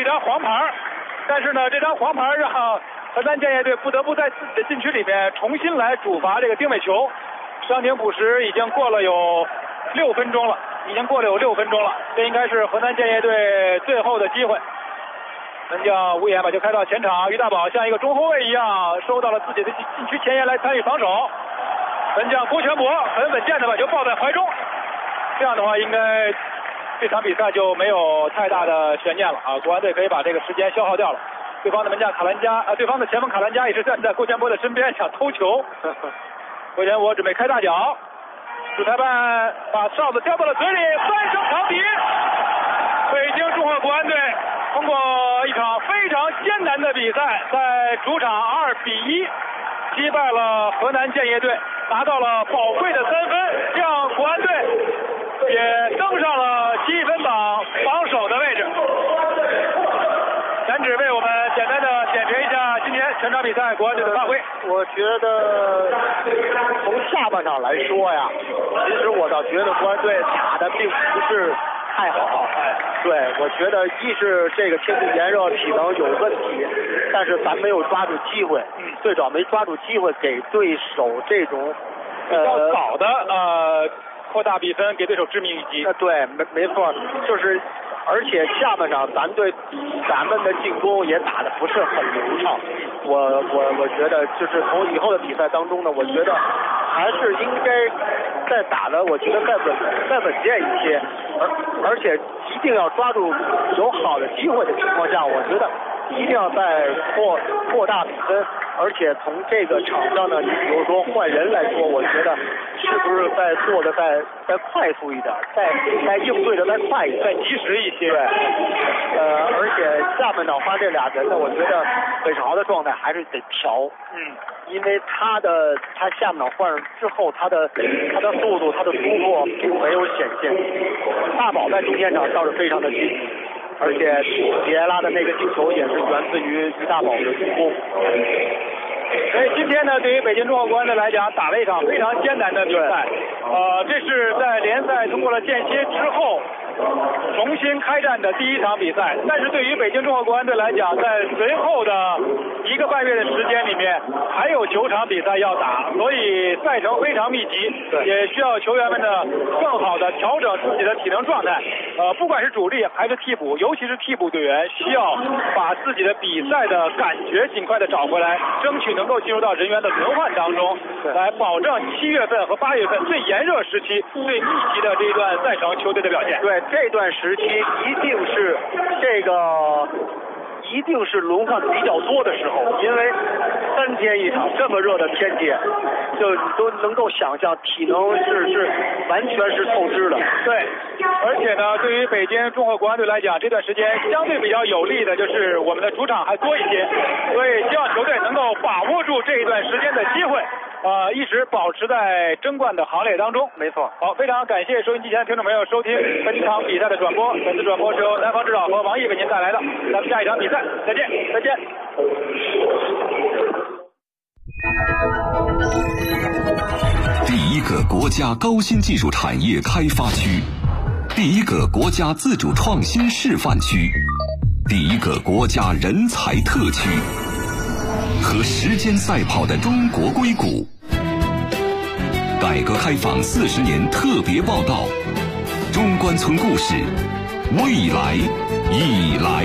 张黄牌，但是呢，这张黄牌让河南建业队不得不在自己的禁区里面重新来主罚这个定位球。伤停补时已经过了有6分钟了，这应该是河南建业队最后的机会。门将吴岩把球开到前场，于大宝像一个中后卫一样收到了自己的禁区前沿来参与防守。门将郭全博很稳健的把球抱在怀中，这样的话应该这场比赛就没有太大的悬念了啊！国安队可以把这个时间消耗掉了。对方的门将卡兰加对方的前锋卡兰加也是站在郭全博的身边想偷球。郭全博准备开大脚，主裁判把哨子叼到了嘴里，3声长笛。北京中赫国安队通过一场非常艰难的比赛，在主场2-1击败了河南建业队，拿到了宝贵的3分，让国安队也登上了积分榜榜首的位置。咱只为我们简单的点评一下今天全场比赛国安队的发挥。 我觉得从下半场来说呀，其实我倒觉得国安队打的并不是太好。对，我觉得一是这个天气炎热，体能有问题，但是咱没有抓住机会，最早没抓住机会给对手这种比较早的扩大比分，给对手致命一击。 对，没错，就是而且下半场咱们的进攻也打得不是很流畅。我觉得就是从以后的比赛当中呢，我觉得还是应该再打的，我觉得再稳健一些，而且一定要抓住有好的机会的情况下，我觉得一定要再扩大比分。而且从这个场上呢，你比如说换人来说，我觉得是不是再做的再快速一点，再应对的再快一点， 再及时一些。 对，而且下半场换这俩人呢，我觉得北城豪的状态还是得调。因为他下半场换上之后，他的速度、他的突破并没有显现。大宝在中间场倒是非常的积极。而且迪埃拉的那个进球也是源自于于大宝的助攻。 所以今天呢，对于北京中赫国安队来讲，打了一场非常艰难的比赛。这是在联赛通过了间歇之后重新开战的第1场比赛。但是对于北京中赫国安队来讲，在随后的1个半月的时间里面，还有9场比赛要打，所以赛程非常密集，也需要球员们呢更好的调整自己的体能状态。不管是主力还是替补，尤其是替补队员，需要把自己的比赛的感觉尽快的找回来，争取能够进入到人员的轮换当中，来保证7月份和8月份最炎热时期、最密集的这一段赛程球队的表现。 对，这段时期一定是轮换比较多的时候，因为3天一场这么热的天气，就你都能够想象体能是完全是透支的。 对，而且呢，对于北京中赫国安队来讲，这段时间相对比较有利的就是我们的主场还多一些，所以希望球队能够把握住这一段时间的机会。一直保持在争冠的行列当中。 没错。 好，非常感谢收音机前的听众朋友收听本场比赛的转播。本次转播是由南方指导和王毅为您带来的。咱们下一场比赛再见，再见。 第一个国家高新技术产业开发区，第一个国家自主创新示范区，第一个国家人才特区。和时间赛跑的中国硅谷，改革开放40年特别报道，中关村故事，未来已来。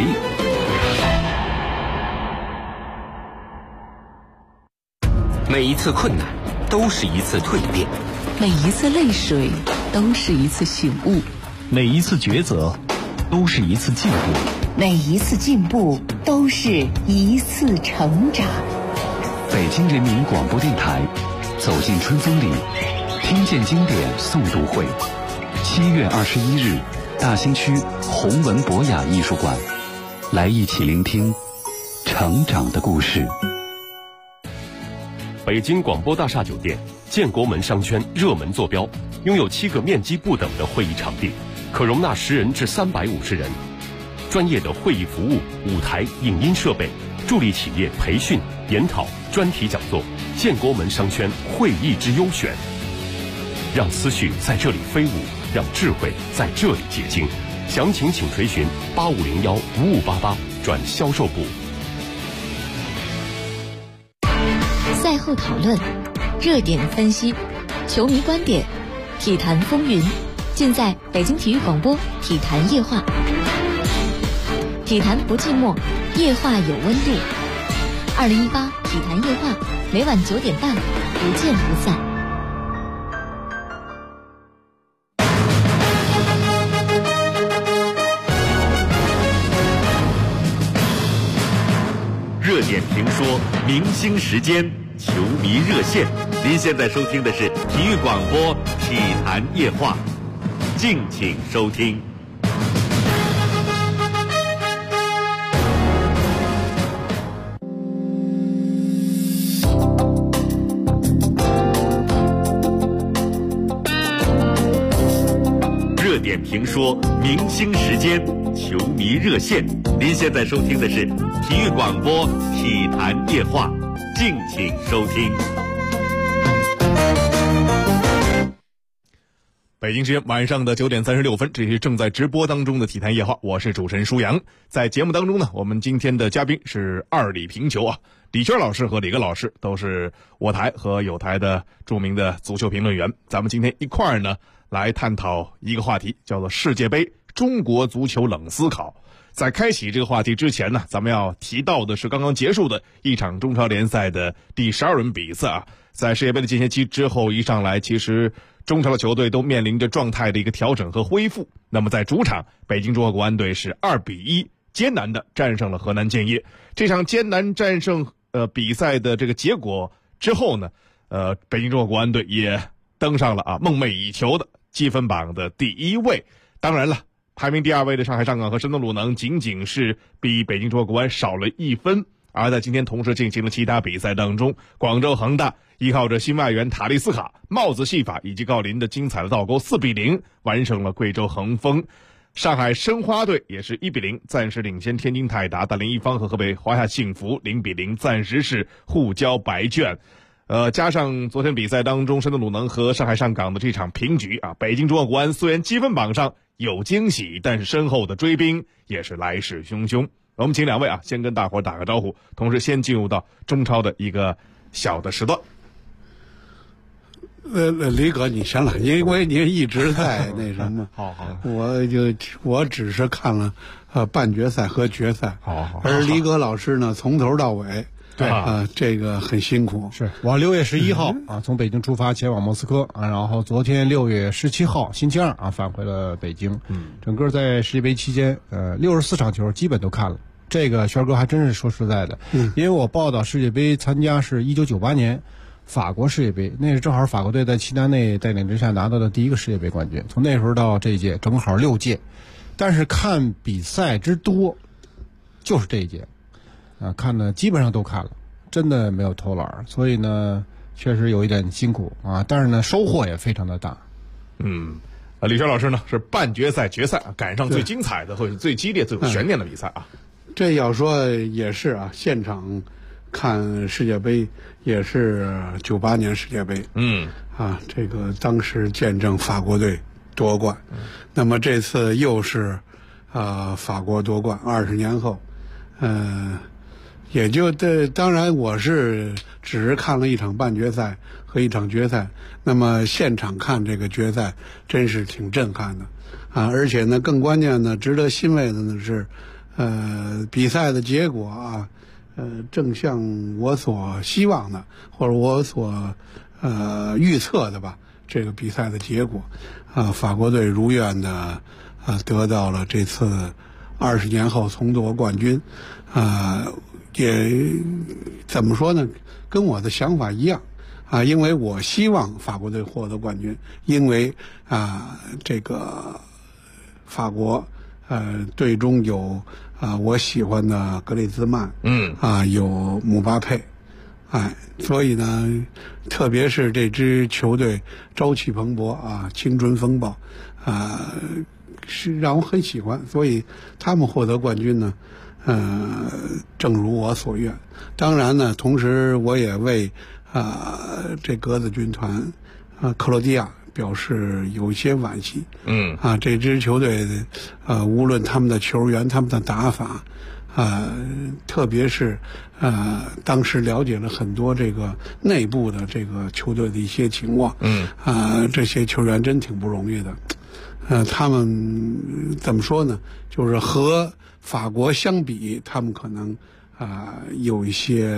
每一次困难都是一次蜕变， 每一次泪水都是一次醒悟， 每一次抉择都是一次进步， 每一次进步都是一次成长。 北京人民广播电台，走进春风里，听见经典诵读会，7月21日，大兴区弘文博雅艺术馆，来一起聆听成长的故事。 北京广播大厦酒店建国门商圈热门坐标，拥有7个面积不等的会议场地，可容纳10人至350人。专业的会议服务、舞台、影音设备，助力企业培训、研讨、专题讲座。建国门商圈会议之优选，让思绪在这里飞舞，让智慧在这里结晶。 详情请垂询8501-5588转销售部。 赛后讨论，热点分析，球迷观点，体坛风云，尽在北京体育广播体坛夜话。体坛不寂寞，夜话有温度。2018体坛夜话，每晚9点半，不见不散。 热点评说，明星时间，球迷热线。您现在收听的是体育广播体坛夜话，敬请收听。热点评说，明星时间，球迷热线。您现在收听的是体育广播体坛夜话，敬请收听。 北京时间晚上的9点36分，这是正在直播当中的体坛夜话，我是主持人舒阳。在节目当中呢，我们今天的嘉宾是二李评球啊，李娟老师和李哥老师都是我台和有台的著名的足球评论员。咱们今天一块儿呢来探讨一个话题，叫做世界杯中国足球冷思考。在开启这个话题之前呢，咱们要提到的是刚刚结束的一场中超联赛的第12轮比赛啊。在世界杯的间歇期之后一上来，其实中超的球队都面临着状态的一个调整和恢复。那么在主场，北京中赫国安队是2-1艰难的战胜了河南建业。这场艰难战胜比赛的这个结果之后呢，北京中赫国安队也登上了梦寐以求的积分榜的第1位。当然了，排名第2位的上海上港和山东鲁能仅仅是比北京中赫国安少了1分。而在今天同时进行的其他比赛当中，广州恒大依靠着新外援塔利斯卡、帽子戏法以及郜林的精彩的倒钩，4-0完胜了贵州恒丰。上海申花队也是1-0暂时领先天津泰达，大连一方和河北华夏幸福0-0暂时是互交白卷。加上昨天比赛当中山东鲁能和上海上港的这场平局啊，北京中赫国安虽然积分榜上有惊喜，但是身后的追兵也是来势汹汹。我们请两位先跟大伙打个招呼，同时先进入到中超的一个小的时段。 李哥你先来，因为您一直在那什么。 好， 我只是看了半决赛和决赛。 好， 而李哥老师呢，从头到尾。 对这个很辛苦。 是我6月11号从北京出发前往莫斯科然后昨天6月17号星期二返回了北京。整个在世界杯期间64场球基本都看了。这个轩哥还真是说实在的，因为我报道世界杯参加是1998年法国世界杯，那是正好法国队在齐达内带领之下拿到的第1个世界杯冠军，从那时候到这一届正好6届，但是看比赛之多就是这一届。看的基本上都看了，真的没有偷懒，所以呢，确实有一点辛苦但是呢，收获也非常的大。 李轩老师呢是半决赛、决赛赶上最精彩的或者最激烈、最有悬念的比赛这要说也是现场看世界杯也是98年世界杯。这个当时见证法国队夺冠，那么这次又是法国夺冠，20年后，也就当然我只是看了一场半决赛和一场决赛，那么现场看这个决赛真是挺震撼的而且呢更关键的值得欣慰的呢是比赛的结果正像我所希望的或者我所预测的吧，这个比赛的结果法国队如愿的得到了这次20年后重夺冠军也怎么说呢，跟我的想法一样因为我希望法国队获得冠军，因为这个法国队中有我喜欢的格列兹曼有姆巴佩所以呢特别是这支球队朝气蓬勃青春风暴是让我很喜欢，所以他们获得冠军呢正如我所愿。当然呢同时我也为这格子军团克罗地亚表示有一些惋惜。这支球队无论他们的球员、他们的打法，特别是当时了解了很多这个内部的这个球队的一些情况。这些球员真挺不容易的。他们怎么说呢？就是和法国相比，他们可能有一些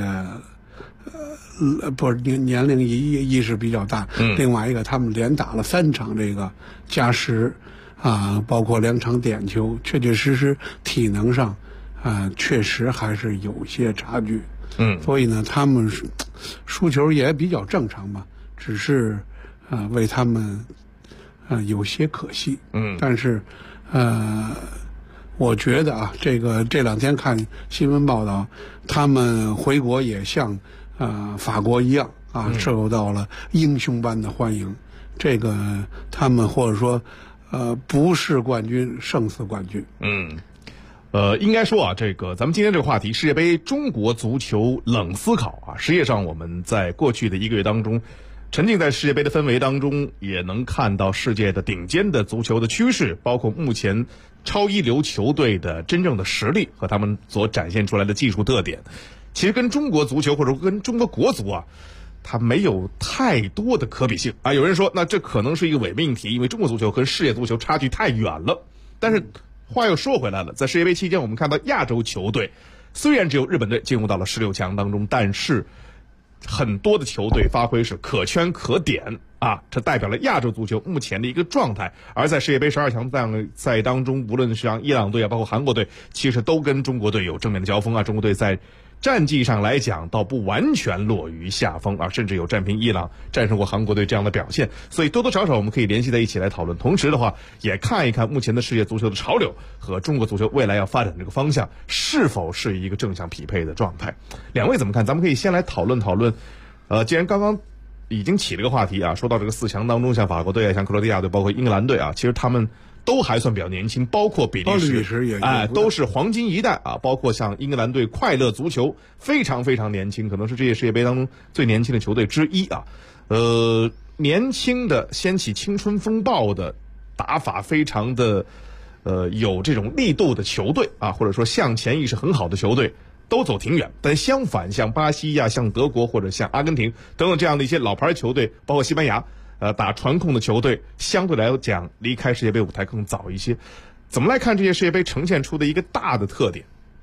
不是年龄意识比较大。另外一个，他们连打了3场这个加时包括2场点球，确确实实体能上确实还是有些差距。所以呢，他们输球也比较正常吧，只是为他们有些可惜。但是我觉得这2天看新闻报道，他们回国也像法国一样受到了英雄般的欢迎。这个他们或者说不是冠军胜似冠军。 应该说这个咱们今天这个话题，世界杯中国足球冷思考实际上我们在过去的1个月当中，沉浸在世界杯的氛围当中，也能看到世界的顶尖的足球的趋势，包括目前超一流球队的真正的实力和他们所展现出来的技术特点，其实跟中国足球或者跟中国国足它没有太多的可比性有人说，那这可能是一个伪命题，因为中国足球和世界足球差距太远了。但是话又说回来了，在世界杯期间，我们看到亚洲球队虽然只有日本队进入到了16强当中，但是很多的球队发挥是可圈可点这代表了亚洲足球目前的一个状态。而在世界杯12强赛当中，无论是像伊朗队包括韩国队，其实都跟中国队有正面的交锋中国队在战绩上来讲倒不完全落于下风甚至有战平伊朗、战胜过韩国队这样的表现。所以多多少少我们可以联系在一起来讨论，同时的话也看一看目前的世界足球的潮流和中国足球未来要发展这个方向是否是一个正向匹配的状态。两位怎么看？咱们可以先来讨论讨论既然刚刚已经起了个话题说到这个4强当中，像法国队像克罗地亚队包括英格兰队其实他们都还算比较年轻，包括比利时也都是黄金一代包括像英格兰队快乐足球非常非常年轻，可能是这届世界杯当中最年轻的球队之一年轻的掀起青春风暴的打法非常的有这种力度的球队或者说向前意识很好的球队都走挺远。但相反，像巴西像德国或者像阿根廷等等这样的一些老牌球队，包括西班牙打传控的球队，相对来讲离开世界杯舞台更早一些。怎么来看这些世界杯呈现出的一个大的特点？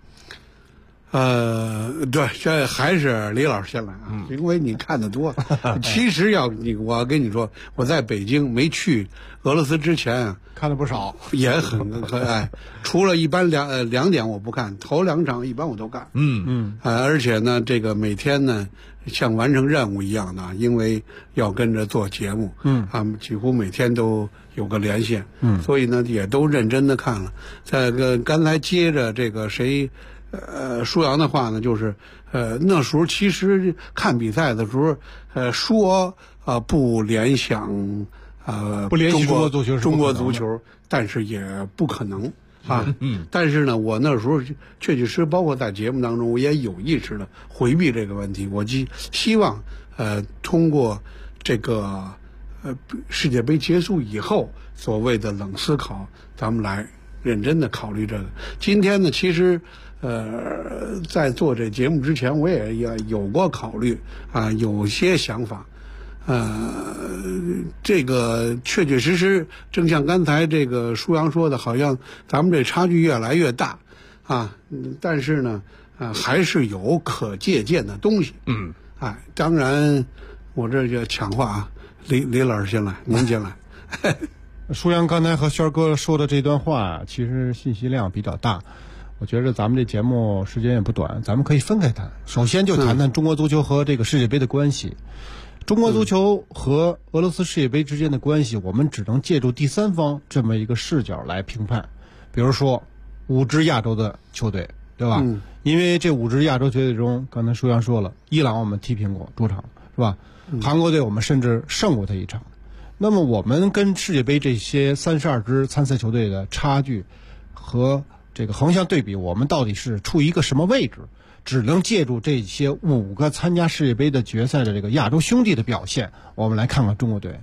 对，这还是李老师先来因为你看得多。其实我跟你说，我在北京没去俄罗斯之前看了不少， 也很可爱。除了一般两点我不看，头2场一般我都看。而且呢，这个每天呢像完成任务一样的，因为要跟着做节目，几乎每天都有个连线，所以呢也都认真的看了。刚才接着这个舒阳的话呢，就是那时候其实看比赛的时候，说不联想不联系中国足球，但是也不可能但是呢，我那时候确确实包括在节目当中，我也有意识的回避这个问题。我希望通过这个世界杯结束以后所谓的冷思考，咱们来认真的考虑这个。今天呢，其实在做这节目之前，我也有过考虑有些想法。这个确确实实，正像刚才这个舒阳说的，好像咱们这差距越来越大但是呢还是有可借鉴的东西。当然我这就抢话李老师先来，您先来。 舒阳刚才和轩哥说的这段话其实信息量比较大，我觉得咱们这节目时间也不短，咱们可以分开谈。首先就谈谈中国足球和这个世界杯的关系。中国足球和俄罗斯世界杯之间的关系，我们只能借助第三方这么一个视角来评判。比如说5支亚洲的球队，对吧？因为这5支亚洲球队中，刚才舒阳说了，伊朗我们踢平过主场，是吧？韩国队我们甚至胜过他一场。那么我们跟世界杯这些32支参赛球队的差距和这个横向对比，我们到底是处于一个什么位置？只能借助这些5个参加世界杯的决赛的这个亚洲兄弟的表现，我们来看看中国队。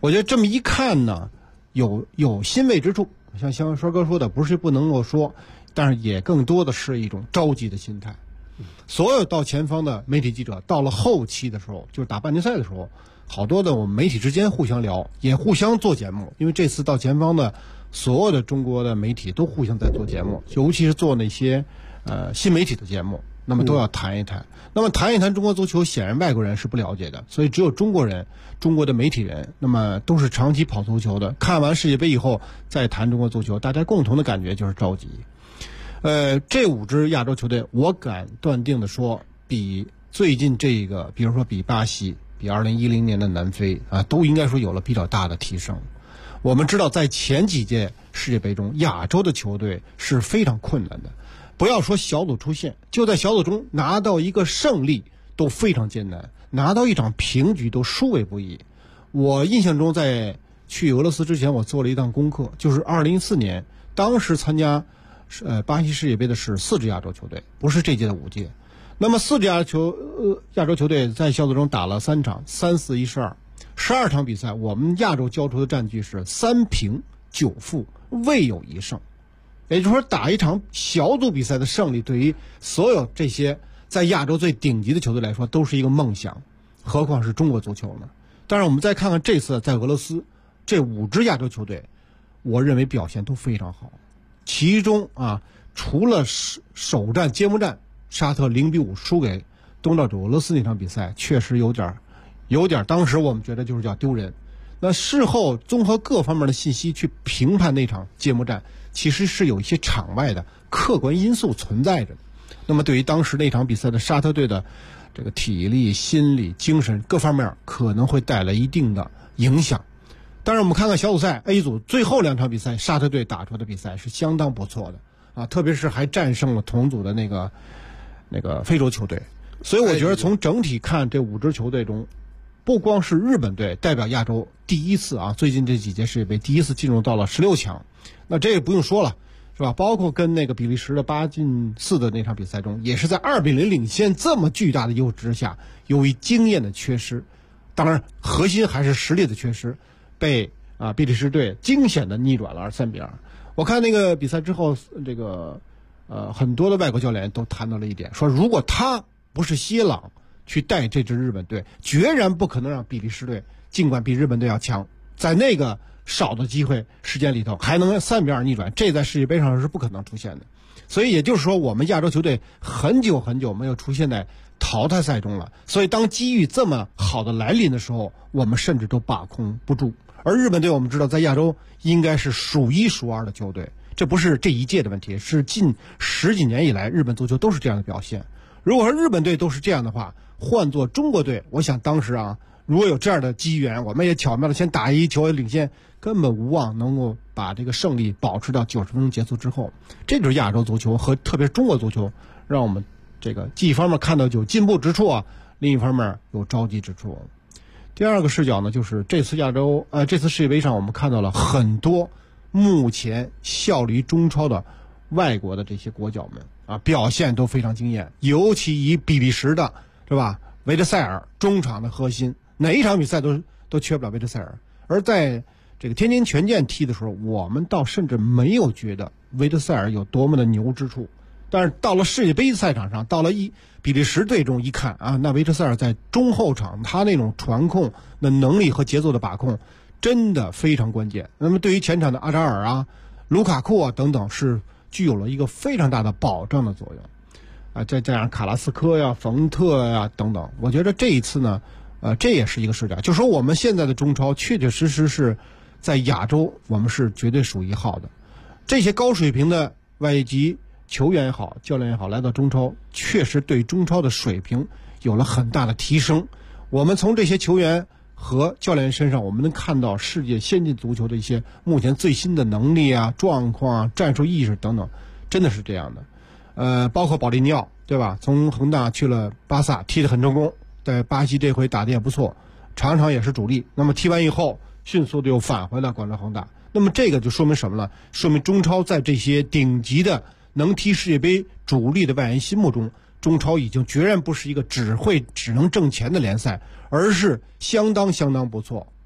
我觉得这么一看呢，有欣慰之处。像栓哥说的，不是不能够说，但是也更多的是一种着急的心态。所有到前方的媒体记者，到了后期的时候，就是打半决赛的时候，好多的我们媒体之间互相聊，也互相做节目。因为这次到前方的所有的中国的媒体都互相在做节目，尤其是做那些新媒体的节目，那么都要谈一谈。那么谈一谈中国足球，显然外国人是不了解的，所以只有中国人、中国的媒体人，那么都是长期跑足球的，看完世界杯以后再谈中国足球，大家共同的感觉就是着急。这5支亚洲球队，我敢断定的说，比最近这个，比如说比巴西、比2010年的南非啊，都应该说有了比较大的提升。我们知道，在前几届世界杯中，亚洲的球队是非常困难的。不要说小组出线，就在小组中拿到一个胜利都非常艰难，拿到一场平局都殊为不易。我印象中，在去俄罗斯之前，我做了一档功课，就是2014年，当时参加巴西世界杯的是4支亚洲球队，不是这届的5届。那么4支亚洲球队在小组中打了3场，3-4-1-12，12场比赛，我们亚洲交出的战绩是3平9负，未有1胜。也就是说，打一场小组比赛的胜利，对于所有这些在亚洲最顶级的球队来说，都是一个梦想，何况是中国足球呢？当然，我们再看看这次在俄罗斯这5支亚洲球队，我认为表现都非常好。其中啊，除了首战揭幕战沙特0-5输给东道主俄罗斯那场比赛，确实有点，当时我们觉得就是叫丢人。那事后综合各方面的信息去评判那场揭幕战，其实是有一些场外的客观因素存在着。那么对于当时那场比赛的沙特队的这个体力、心理、精神各方面可能会带来一定的影响。当然我们看看小组赛 A 组最后2场比赛，沙特队打出的比赛是相当不错的啊，特别是还战胜了同组的那个非洲球队。所以我觉得从整体看，这5支球队中，不光是日本队代表亚洲第一次啊，最近这几届世界杯第一次进入到了16强，那这也不用说了，是吧？包括跟那个比利时的8-4的那场比赛中，也是在2-0领先这么巨大的优势之下，由于经验的缺失，当然核心还是实力的缺失，被比利时队惊险的逆转了3-2。我看那个比赛之后，这个很多的外国教练都谈到了一点，说如果他不是西朗去带这支日本队，决然不可能让比利时队尽管比日本队要强，在那个少的机会时间里头还能3-2逆转，这在世界杯上是不可能出现的。所以也就是说，我们亚洲球队很久没有出现在淘汰赛中了。所以当机遇这么好的来临的时候，我们甚至都把控不住。而日本队我们知道在亚洲应该是数1数2的球队，这不是这一届的问题，是近10几年以来日本足球都是这样的表现。如果说日本队都是这样的话，换做中国队，我想当时如果有这样的机缘，我们也巧妙的先打1球领先，根本无望能够把这个胜利保持到90分钟结束之后。这就是亚洲足球和特别是中国足球让我们这个既一方面看到有进步之处另一方面有着急之处。第二个视角呢，就是这次这次世界杯上我们看到了很多目前效力中超的外国的这些国脚们表现都非常惊艳，尤其以比利时的是吧维德塞尔中场的核心，哪一场比赛都缺不了维德塞尔。而在这个天津权健踢的时候，我们倒甚至没有觉得维德塞尔有多么的牛之处，但是到了世界杯赛场上，到了比利时队中一看那维德塞尔在中后场他那种传控的能力和节奏的把控真的非常关键。那么对于前场的阿扎尔卢卡库等等是具有了一个非常大的保障的作用再加上卡拉斯科冯特等等，我觉得这一次呢这也是一个视角，就是说我们现在的中超确确实实是在亚洲我们是绝对数1号的。这些高水平的外籍球员也好，教练也好，来到中超确实对中超的水平有了很大的提升。我们从这些球员和教练身上，我们能看到世界先进足球的一些目前最新的能力状况战术意识等等，真的是这样的。包括保利尼奥对吧，从恒大去了巴萨，踢得很成功，在巴西这回打得也不错，场场也是主力。那么踢完以后迅速的又返回了广州恒大。那么这个就说明什么呢？说明中超在这些顶级的能踢世界杯主力的外援心目中，中超已经决然不是一个只能挣钱的联赛，而是相当不错。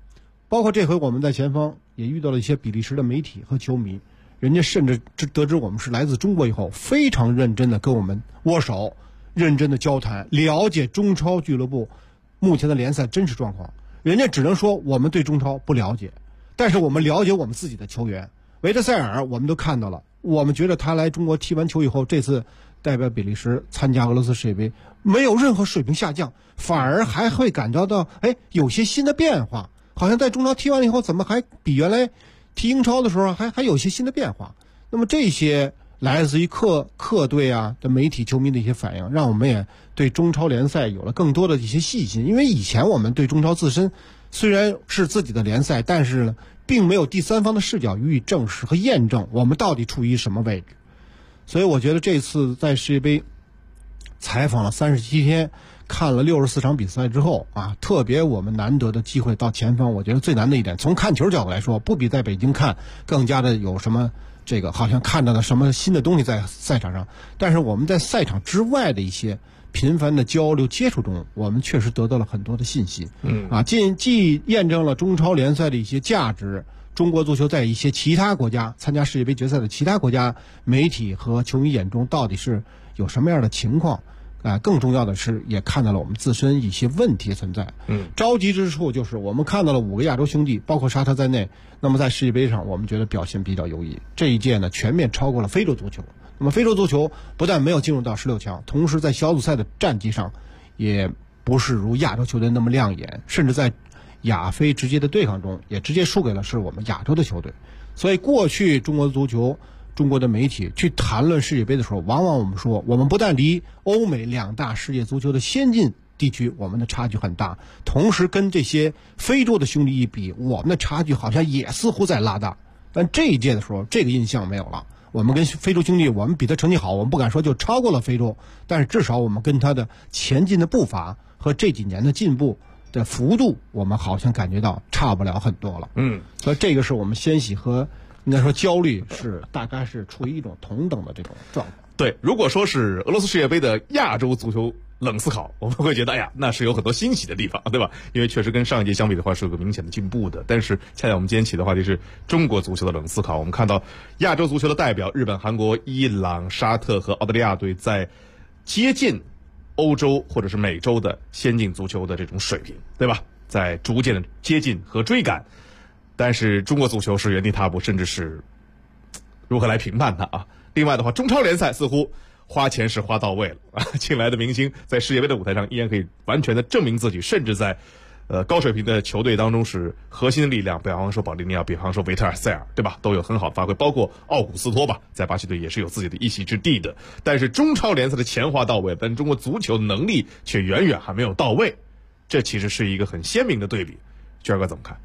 包括这回我们在前方也遇到了一些比利时的媒体和球迷，人家甚至得知我们是来自中国以后，非常认真的跟我们握手，认真的交谈，了解中超俱乐部目前的联赛真实状况。人家只能说我们对中超不了解，但是我们了解我们自己的球员。维特塞尔我们都看到了，我们觉得他来中国踢完球以后，这次代表比利时参加俄罗斯世界杯，没有任何水平下降，反而还会感觉到有些新的变化，好像在中超踢完以后，怎么还比原来踢英超的时候还有些新的变化。那么这些来自于客队啊的媒体球迷的一些反应，让我们也对中超联赛有了更多的一些细心。因为以前我们对中超自身虽然是自己的联赛，但是呢并没有第三方的视角予以证实和验证我们到底处于什么位置。所以我觉得这次在世界杯采访了37天，看了64场比赛之后啊，特别我们难得的机会到前方，我觉得最难的一点，从看球角度来说，不比在北京看更加的有什么这个好像看到了什么新的东西在赛场上。但是我们在赛场之外的一些频繁的交流接触中，我们确实得到了很多的信息。既验证了中超联赛的一些价值，中国足球在一些其他国家参加世界杯决赛的其他国家媒体和球迷眼中到底是有什么样的情况。更重要的是也看到了我们自身一些问题存在。着急之处就是我们看到了5个亚洲兄弟，包括沙特在内，那么在世界杯上我们觉得表现比较优异。这一届呢全面超过了非洲足球。那么非洲足球不但没有进入到16强，同时在小组赛的战绩上也不是如亚洲球队那么亮眼，甚至在亚非直接的对抗中也直接输给了是我们亚洲的球队。所以过去中国足球中国的媒体去谈论世界杯的时候，往往我们说我们不但离欧美2大世界足球的先进地区我们的差距很大，同时跟这些非洲的兄弟一比，我们的差距好像也似乎在拉大。但这一届的时候这个印象没有了，我们跟非洲兄弟我们比他成绩好，我们不敢说就超过了非洲，但是至少我们跟他的前进的步伐和这几年的进步的幅度，我们好像感觉到差不了很多了。所以这个是我们欣喜和应该说焦虑是大概是处于一种同等的这种状况。 对，如果说是俄罗斯世界杯的亚洲足球冷思考，我们会觉得那是有很多欣喜的地方，对吧？因为确实跟上一届相比的话是有个明显的进步的。但是恰恰我们今天起的话题是中国足球的冷思考，我们看到亚洲足球的代表日本、韩国、伊朗、沙特和澳大利亚队在接近欧洲或者是美洲的先进足球的这种水平，对吧？在逐渐的接近和追赶。但是中国足球是原地踏步，甚至是如何来评判它啊？另外的话，中超联赛似乎花钱是花到位了啊，请来的明星在世界杯的舞台上依然可以完全的证明自己，甚至在高水平的球队当中是核心的力量，比方说保利尼奥，比方说维特尔塞尔，对吧？都有很好的发挥，包括奥古斯托吧，在巴西队也是有自己的一席之地的。但是中超联赛的钱花到位，但中国足球能力却远远还没有到位，这其实是一个很鲜明的对比。娟哥怎么看？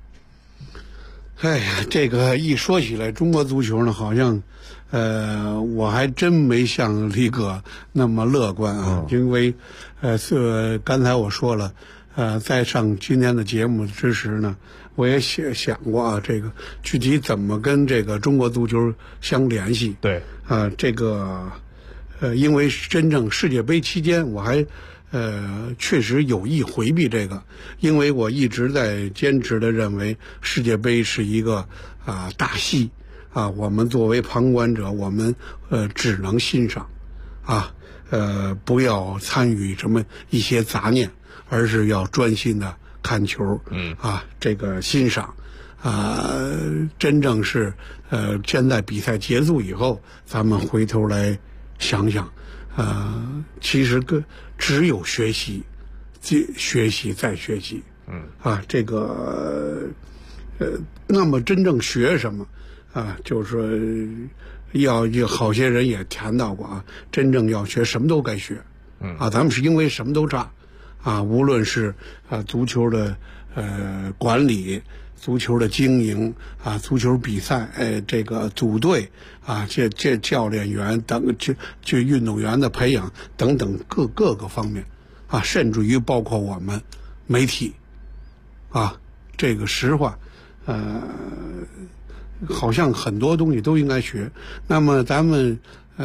这个一说起来，中国足球呢，好像，我还真没像李哥那么乐观啊，因为，刚才我说了，在上今天的节目之时呢，我也想过啊，这个具体怎么跟这个中国足球相联系？ 对， 这个，因为真正世界杯期间，我还。确实有意回避这个，因为我一直在坚持的认为世界杯是一个大戏啊，我们作为旁观者，我们只能欣赏啊，不要参与什么一些杂念，而是要专心的看球，这个欣赏真正是现在比赛结束以后，咱们回头来想想。其实只有学习，学习再学习，这个那么真正学什么就是说要好些人也谈到过啊，真正要学什么都该学，咱们是因为什么都差无论是足球的管理。足球的经营足球比赛，这个组队这教练员等这运动员的培养等等各个方面甚至于包括我们媒体这个实话好像很多东西都应该学。那么咱们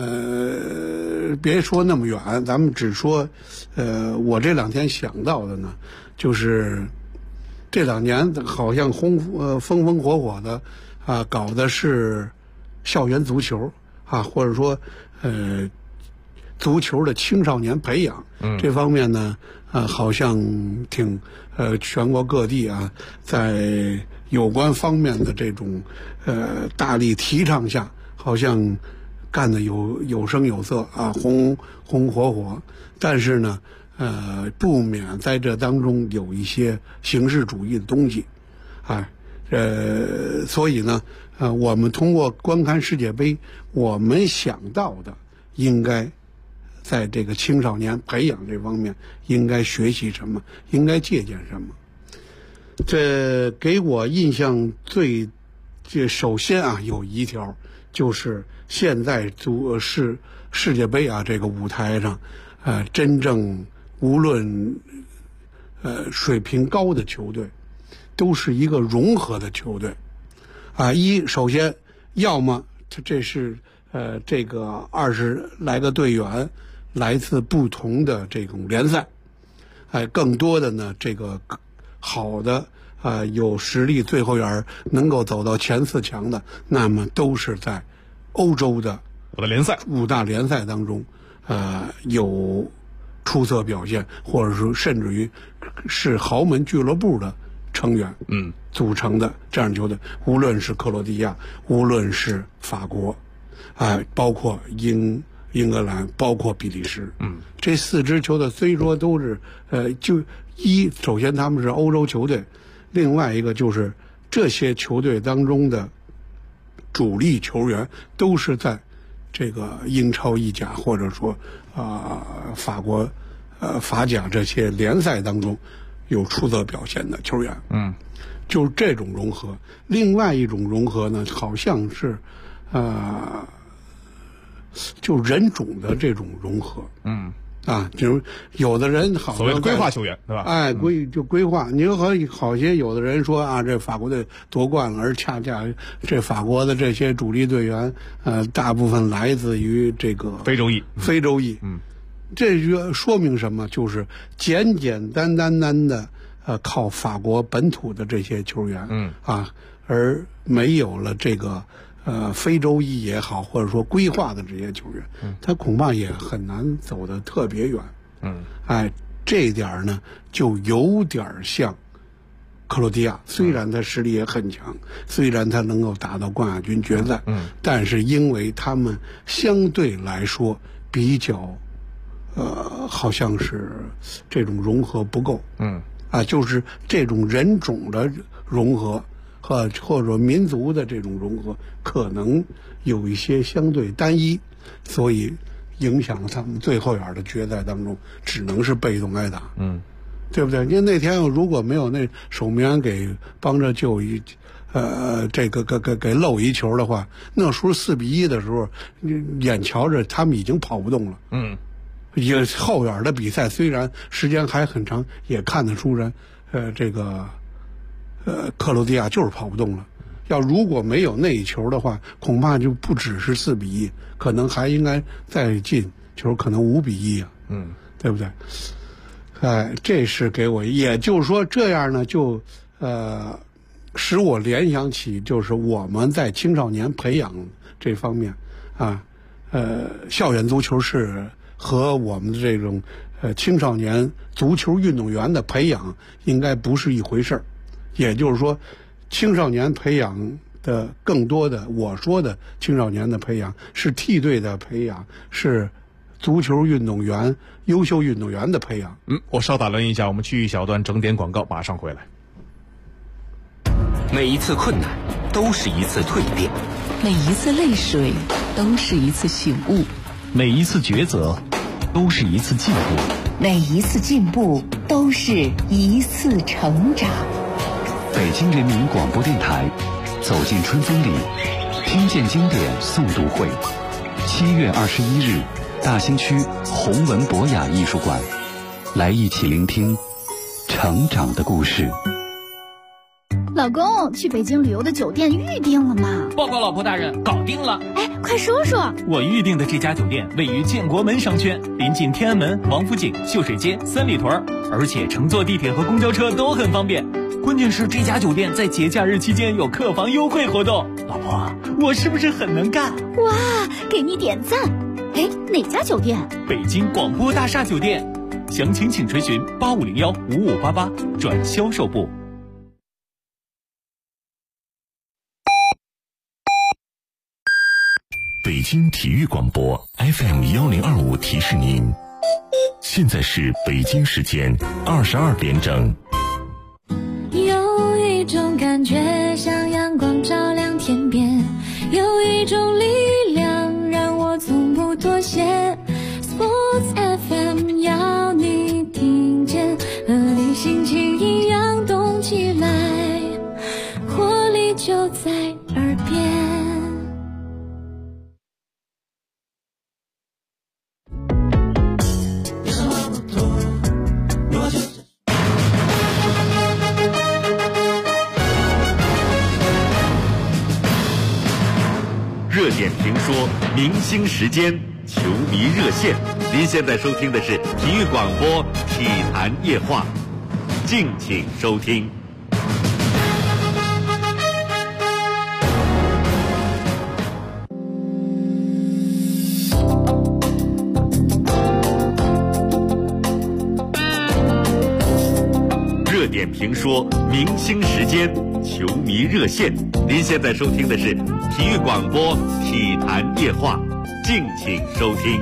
别说那么远，咱们只说我这2天想到的呢，就是这2年好像风风火火的搞的是校园足球或者说足球的青少年培养，这方面呢好像挺全国各地在有关方面的这种大力提倡下，好像干得有声有色红红火火，但是呢不免在这当中有一些形式主义的东西所以呢我们通过观看世界杯，我们想到的应该在这个青少年培养这方面应该学习什么，应该借鉴什么。这给我印象首先有一条，就是现在世界杯这个舞台上真正无论水平高的球队都是一个融合的球队首先要么这是这个20来个队员来自不同的这种联赛更多的呢这个好的有实力最后能够走到前4强的，那么都是在欧洲的五大联赛当中有出色表现，或者说甚至于是豪门俱乐部的成员组成的这样球队，无论是克罗地亚，无论是法国包括英格兰，包括比利时这4支球队虽说都是首先他们是欧洲球队，另外一个就是这些球队当中的主力球员都是在这个英超、意甲或者说法国法甲这些联赛当中有出色表现的球员就是这种融合。另外一种融合呢，好像是就人种的这种融合就是有的人好所谓的规划球员，对吧？ 规划。你说好些有的人说这法国队夺冠了，而恰恰这法国的这些主力队员大部分来自于这个非洲裔。 这就说明什么？就是简简单单的靠法国本土的这些球员而没有了这个非洲裔也好，或者说规划的这些球员他恐怕也很难走得特别远这一点呢就有点像克罗地亚，虽然他实力也很强，虽然他能够打到冠亚军决赛但是因为他们相对来说比较好像是这种融合不够就是这种人种的融合或者民族的这种融合可能有一些相对单一，所以影响了他们最后的决赛当中只能是被动挨打对不对？因为那天如果没有那守门员给帮着救这个给漏一球的话，那时候4-1的时候眼瞧着他们已经跑不动了也后边的比赛虽然时间还很长，也看得出人这个克罗地亚就是跑不动了。如果没有那一球的话，恐怕就不只是4-1，可能还应该再进球，可能5-1对不对？这是给我，也就是说这样呢，就使我联想起就是我们在青少年培养这方面校园足球是和我们的这种青少年足球运动员的培养应该不是一回事儿。也就是说青少年培养的更多的，我说的青少年的培养是梯队的培养，是足球运动员优秀运动员的培养。 我稍打断一下，我们去一小段整点广告，马上回来。 每一次困难都是一次蜕变， 每一次泪水都是一次醒悟， 每一次抉择都是一次进步， 每一次进步都是一次成长。 北京人民广播电台，走进春风里，听见经典诵读会，7月21日，大兴区弘文博雅艺术馆，来一起聆听成长的故事。 老公，去北京旅游的酒店预定了吗？ 报告老婆大人，搞定了。 哎，快说说。 我预定的这家酒店位于建国门商圈，临近天安门、王府井、秀水街、三里屯，而且乘坐地铁和公交车都很方便。关键是这家酒店在节假日期间有客房优惠活动。老婆，我是不是很能干？ 哇，给你点赞。哎，哪家酒店？ 北京广播大厦酒店。详情请垂询8501-5588转销售部。 北京体育广播 FM1025提示您，现在是北京时间22点整。 有一种感觉像阳光照亮天边，有一种力量让我从不妥协。Sports FM 要你听见，和你心情一样动起来，活力就在耳边。 热点评说，明星时间，球迷热线。您现在收听的是体育广播体坛夜话，敬请收听。热点评说，明星时间，球迷热线。您现在收听的是体育广播体坛夜话，敬请收听。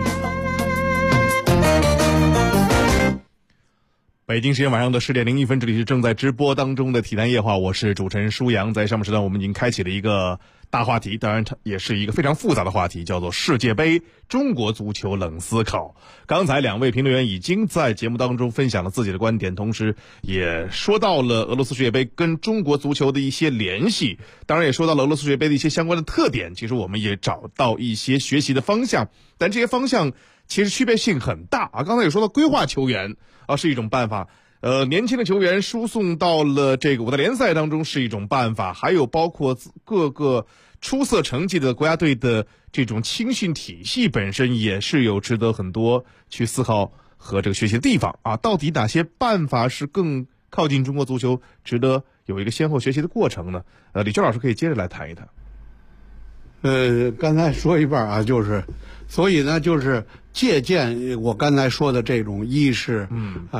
北京时间晚上的10点01分，这里是正在直播当中的体坛夜话，我是主持人舒阳。在上半时段我们已经开启了一个大话题，当然它也是一个非常复杂的话题，叫做世界杯中国足球冷思考。刚才两位评论员已经在节目当中分享了自己的观点，同时也说到了俄罗斯世界杯跟中国足球的一些联系，当然也说到了俄罗斯世界杯的一些相关的特点。其实我们也找到一些学习的方向，但这些方向其实区别性很大啊。刚才也说到规划球员是一种办法，年轻的球员输送到了这个五大联赛当中是一种办法，还有包括各个出色成绩的国家队的这种青训体系本身也是有值得很多去思考和这个学习的地方啊。到底哪些办法是更靠近中国足球，值得有一个先后学习的过程呢？李秋老师可以接着来谈一谈。 刚才说一半啊，就是所以呢，就是借鉴我刚才说的这种，一是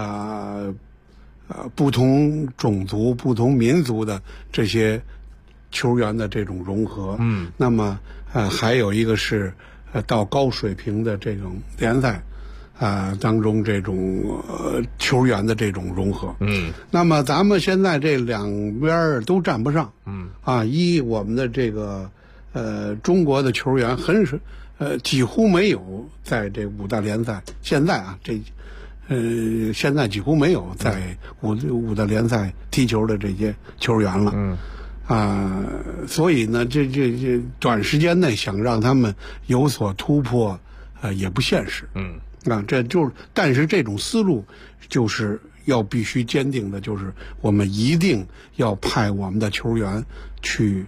不同种族、不同民族的这些球员的这种融合，那么还有一个是到高水平的这种联赛当中这种球员的这种融合，那么咱们现在这两边都占不上，我们的这个中国的球员几乎没有在这五大联赛，现在现在几乎没有在五大联赛踢球的这些球员了，所以呢，这短时间内想让他们有所突破，也不现实，这就是，但是这种思路就是要必须坚定的，就是我们一定要派我们的球员去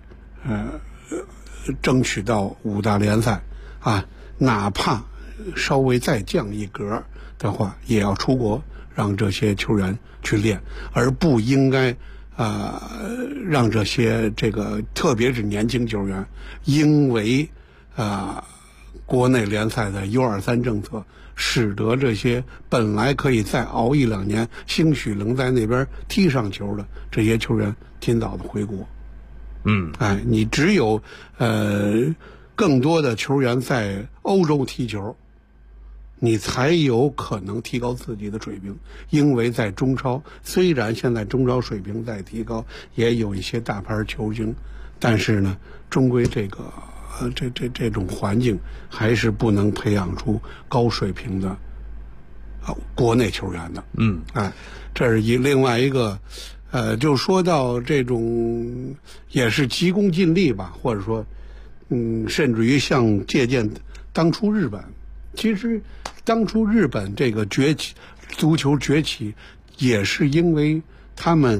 争取到五大联赛哪怕稍微再降一格的话，也要出国让这些球员去练，而不应该让这些特别是年轻球员因为国内联赛的U23政策，使得这些本来可以再熬一两年，兴许能在那边踢上球的这些球员尽早的回国。你只有更多的球员在欧洲踢球，你才有可能提高自己的水平。因为在中超，虽然现在中超水平在提高，也有一些大牌球星，但是呢，终归这种环境还是不能培养出高水平的国内球员的。这是另外一个。就说到这种也是急功近利吧，或者说甚至于像借鉴当初日本，其实当初日本这个足球崛起也是因为他们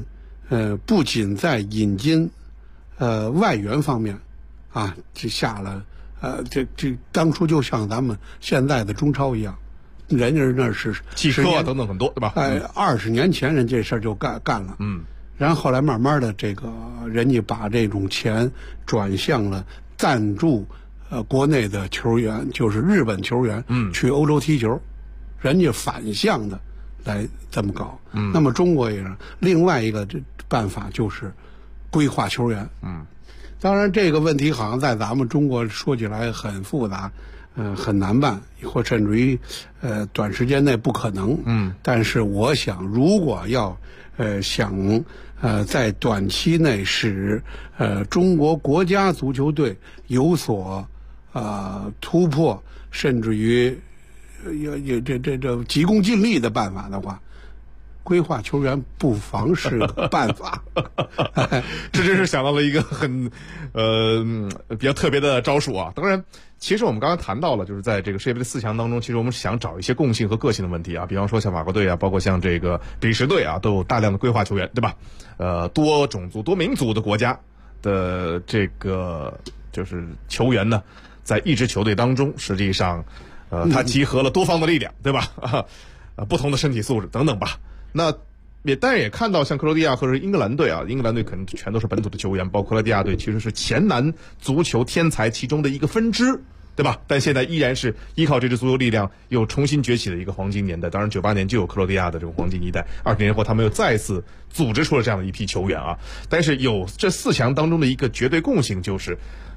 不仅在引进外援方面啊，就下了这当初就像咱们现在的中超一样，人家那是汽车啊等等很多，对吧 ？20年前人这事儿就干了，然后后来慢慢的这个人家把这种钱转向了赞助国内的球员，就是日本球员去欧洲踢球，人家反向的来这么搞。那么中国也是另外一个这办法，就是规划球员。当然这个问题好像在咱们中国说起来很复杂，很难办，或甚至于短时间内不可能。但是我想，如果要想在短期内使中国国家足球队有所突破，甚至于有这急功近利的办法的话，规划球员不妨是个办法。 这真是想到了一个很比较特别的招数啊！当然，其实我们刚才谈到了，就是在这个世界杯的4强当中，其实我们想找一些共性和个性的问题啊，比方说像法国队啊，包括像这个比利时队啊，都有大量的规划球员，对吧？多种族、多民族的国家的这个就是球员呢，在一支球队当中，实际上他集合了多方的力量，对吧？不同的身体素质等等吧。那当然也看到像克罗地亚或者是英格兰队啊，英格兰队可能全都是本土的球员，包括克罗地亚队其实是前南足球天才其中的一个分支，对吧？但现在依然是依靠这支足球力量又重新崛起的一个黄金年代。当然98年就有克罗地亚的这种黄金一代，20年后他们又再次组织出了这样的一批球员啊。但是有这4强当中的一个绝对共性，就是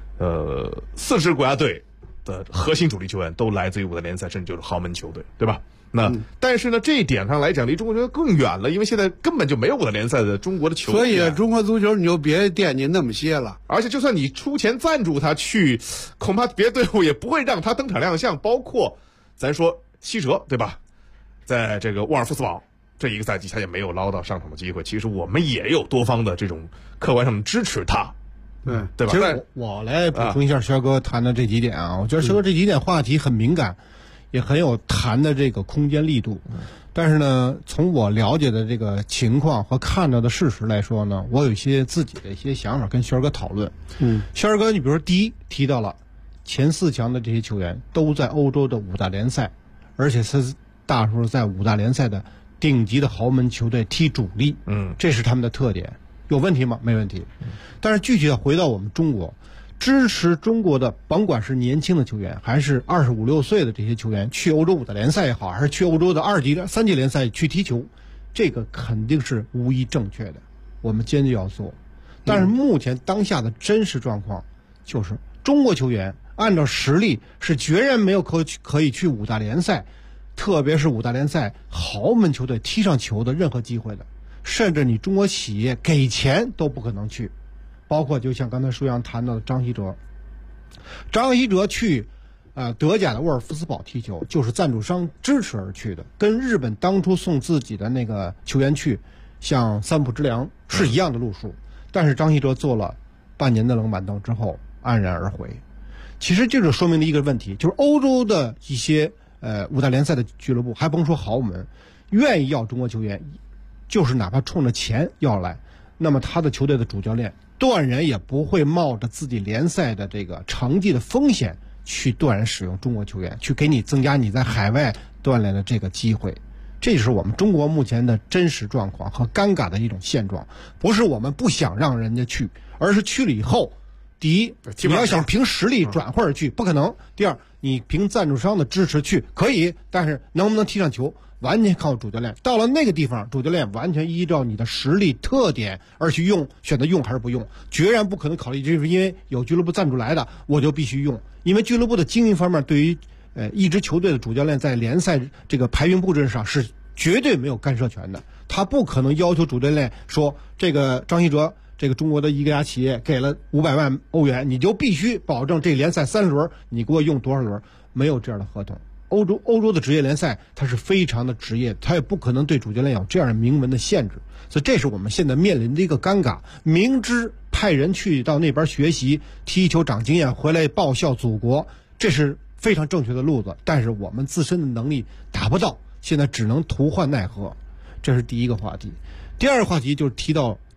4支国家队的核心主力球员都来自于5大联赛，甚至就是豪门球队，对吧？那但是呢，这一点上来讲，离中国球队更远了，因为现在根本就没有5大联赛的中国的球队。 所以中国足球你就别惦记那么些了。 而且就算你出钱赞助他去，恐怕别的队伍也不会让他登场亮相。包括咱说西哲，对吧？在这个沃尔夫斯堡这一个赛季，他也没有捞到上场的机会。其实我们也有多方的这种客观上的支持他。对吧？ 其实我来补充一下肖哥谈的这几点啊，我觉得肖哥这几点话题很敏感，也很有谈的这个空间力度。但是呢，从我了解的这个情况和看到的事实来说呢，我有一些自己的一些想法跟肖哥讨论。肖哥，你比如说第一提到了前4强的这些球员都在欧洲的5大联赛，而且是大多数在5大联赛的顶级的豪门球队踢主力。这是他们的特点。有问题吗？没问题。但是具体的回到我们中国，支持中国的甭管是年轻的球员还是25、26岁的这些球员去欧洲5大联赛也好，还是去欧洲的2级、3级联赛去踢球，这个肯定是无疑正确的，我们坚决要做。但是目前当下的真实状况就是中国球员按照实力是决然没有可以去5大联赛，特别是5大联赛豪门球队踢上球的任何机会的，甚至你中国企业给钱都不可能去。包括就像刚才舒阳谈到的张稀哲去德甲的沃尔夫斯堡踢球，就是赞助商支持而去的，跟日本当初送自己的那个球员去像三浦知良是一样的路数。但是张稀哲做了半年的冷板凳之后黯然而回。其实这就说明了一个问题，就是欧洲的一些5大联赛的俱乐部，还甭说豪门，愿意要中国球员，就是哪怕冲着钱要来，那么他的球队的主教练断然也不会冒着自己联赛的这个成绩的风险去断然使用中国球员，去给你增加你在海外锻炼的这个机会。这就是我们中国目前的真实状况和尴尬的一种现状。不是我们不想让人家去，而是去了以后，第一，你要想凭实力转会而去不可能；第二，你凭赞助商的支持去可以，但是能不能踢上球完全靠主教练。到了那个地方，主教练完全依照你的实力特点而去用，选择用还是不用，决然不可能考虑就是因为有俱乐部赞助来的我就必须用。因为俱乐部的经营方面对于一支球队的主教练在联赛这个排兵布阵上是绝对没有干涉权的，他不可能要求主教练说这个张稀哲这个中国的一家企业给了500万欧元，你就必须保证这联赛3轮你给我用多少轮，没有这样的合同。欧洲的职业联赛它是非常的职业，它也不可能对主教练有这样的明文的限制，所以这是我们现在面临的一个尴尬。明知派人去到那边学习踢球长经验，回来报效祖国，这是非常正确的路子，但是我们自身的能力达不到，现在只能徒唤奈何。这是第一个话题。第二个话题就是提到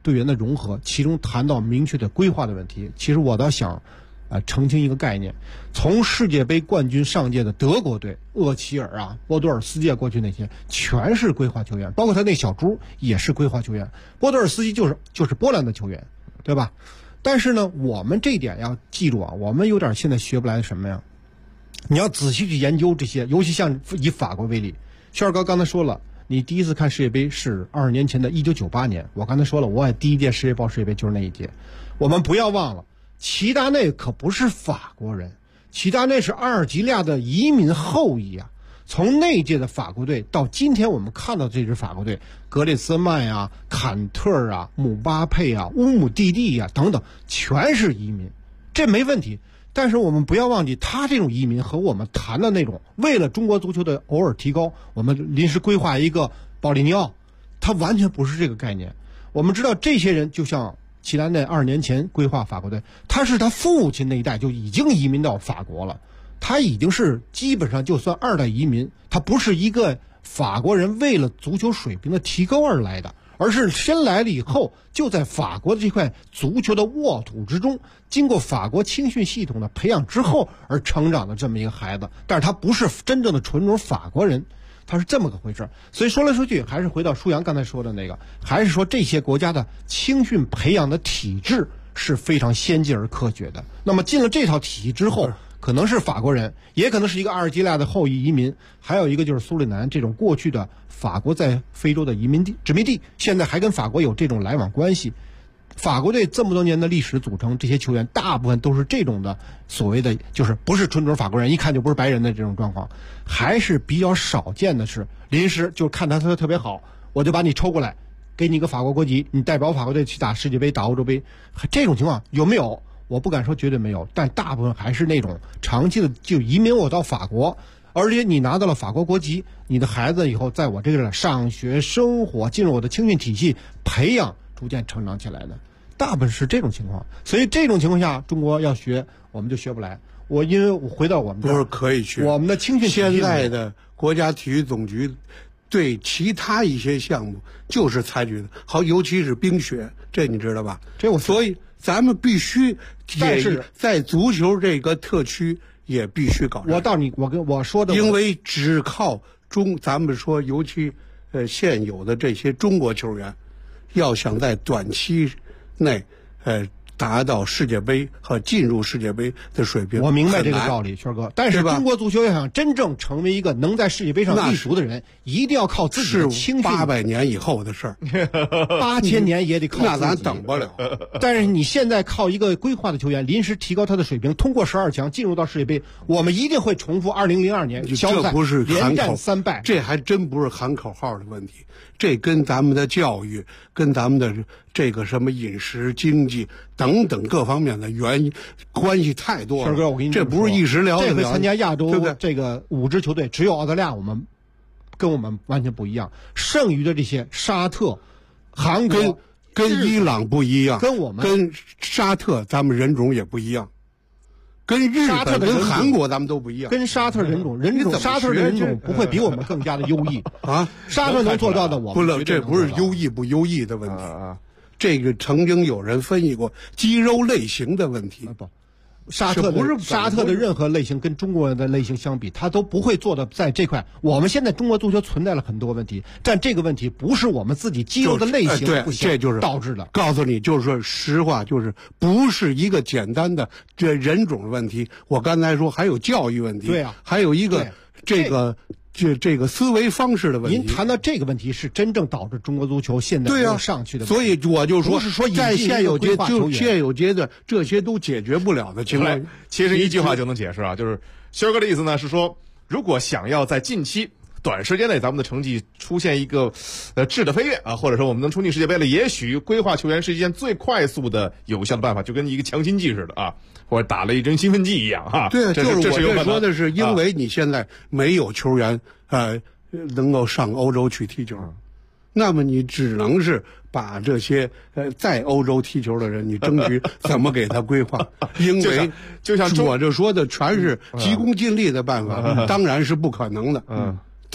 队员的融合，其中谈到明确的规划的问题。其实我倒想澄清一个概念，从世界杯冠军上届的德国队，厄齐尔啊、波多尔斯基过去那些全是规划球员，包括他那小猪也是规划球员。波多尔斯基就是波兰的球员，对吧？但是呢，我们这一点要记住啊，我们有点现在学不来什么呀？你要仔细去研究这些，尤其像以法国为例，轩儿哥刚才说了，你第一次看世界杯是20年前的1998年，我刚才说了，我也第一届世界报世界杯就是那一届。我们不要忘了，齐达内可不是法国人，齐达内是阿尔及利亚的移民后裔啊。从那届的法国队到今天我们看到这支法国队，格列兹曼啊、坎特啊、姆巴佩啊、乌姆蒂蒂啊等等，全是移民，这没问题。但是我们不要忘记，他这种移民和我们谈的那种为了中国足球的偶尔提高，我们临时规划一个保利尼奥，他完全不是这个概念。我们知道这些人就像齐达内20年前规划法国队，他是他父亲那一代就已经移民到法国了，他已经是基本上就算2代移民，他不是一个法国人为了足球水平的提高而来的，而是先来了以后就在法国的这块足球的沃土之中，经过法国青训系统的培养之后而成长的这么一个孩子，但是他不是真正的纯种法国人，他是这么个回事。所以说来说去还是回到舒阳刚才说的那个，还是说这些国家的青训培养的体制是非常先进而科学的。那么进了这套体系之后，可能是法国人，也可能是一个阿尔及利亚的后裔移民，还有一个就是苏里南这种过去的法国在非洲的移民地殖民地，现在还跟法国有这种来往关系。法国队这么多年的历史组成，这些球员大部分都是这种的所谓的就是不是纯种法国人，一看就不是白人的这种状况。还是比较少见的是临时就看他特别好，我就把你抽过来，给你一个法国国籍，你代表法国队去打世界杯打欧洲杯，这种情况有没有？我不敢说绝对没有，但大部分还是那种长期的就移民我到法国，而且你拿到了法国国籍，你的孩子以后在我这个上学生活，进入我的青训体系培养，逐渐成长起来的，大部分是这种情况。所以这种情况下，中国要学我们就学不来。因为我回到我们不是可以学我们的青训体系， 现在的国家体育总局对其他一些项目就是采取的好，尤其是冰雪，这你知道吧？所以咱们必须，但是在足球这个特区也必须搞。 我说的， 因为只靠咱们说，尤其现有的这些中国球员，要想在短期内达到世界杯和进入世界杯的水平， 我明白这个道理，圈哥。但是中国足球要想真正成为一个能在世界杯上立足的人，一定要靠自己的青训。 800年以后的事儿 ，8000年也得靠自己。 那咱等不了。 但是你现在靠一个规划的球员临时提高他的水平，通过12强进入到世界杯，我们一定会重复2002年这不是连战3败， 这还真不是喊口号的问题，这跟咱们的教育，跟咱们的这个什么饮食、经济等等各方面的原因关系太多了。 哥，我跟你这不是一时了。 这回参加亚洲这个5支球队，只有澳大利亚跟我们完全不一样，剩余的这些沙特、韩国跟伊朗不一样，跟沙特咱们人种也不一样。跟日本、跟韩国咱们都不一样， 跟沙特人种沙特的人种不会比我们更加的优异啊！ 沙特能做到的，我们这不是优异不优异的问题啊！这个曾经有人分析过肌肉类型的问题。 沙特的任何类型跟中国的类型相比，他都不会做的在这块。我们现在中国足球存在了很多问题，但这个问题不是我们自己肌肉的类型不行， 这就是导致的。 告诉你，就是说实话，就是不是一个简单的这人种的问题。我刚才说还有教育问题， 对啊， 还有一个这个思维方式的问题。 您谈到这个问题，是真正导致中国足球现在没有上去的问题。 所以我就说， 不是说在现有阶段，这些都解决不了的情况。 其实一句话就能解释啊，就是轩哥的意思呢是说，如果想要在近期短时间内咱们的成绩出现一个质的飞跃啊，或者说我们能冲进世界杯了，也许规划球员是一件最快速的有效的办法，就跟一个强心剂似的啊，或者打了一针兴奋剂一样哈。 对，就是我这说的是，因为你现在没有球员能够上欧洲去踢球，那么你只能是把这些在欧洲踢球的人，你争取怎么给他规划？因为就像我这说的，全是急功近利的办法，当然是不可能的。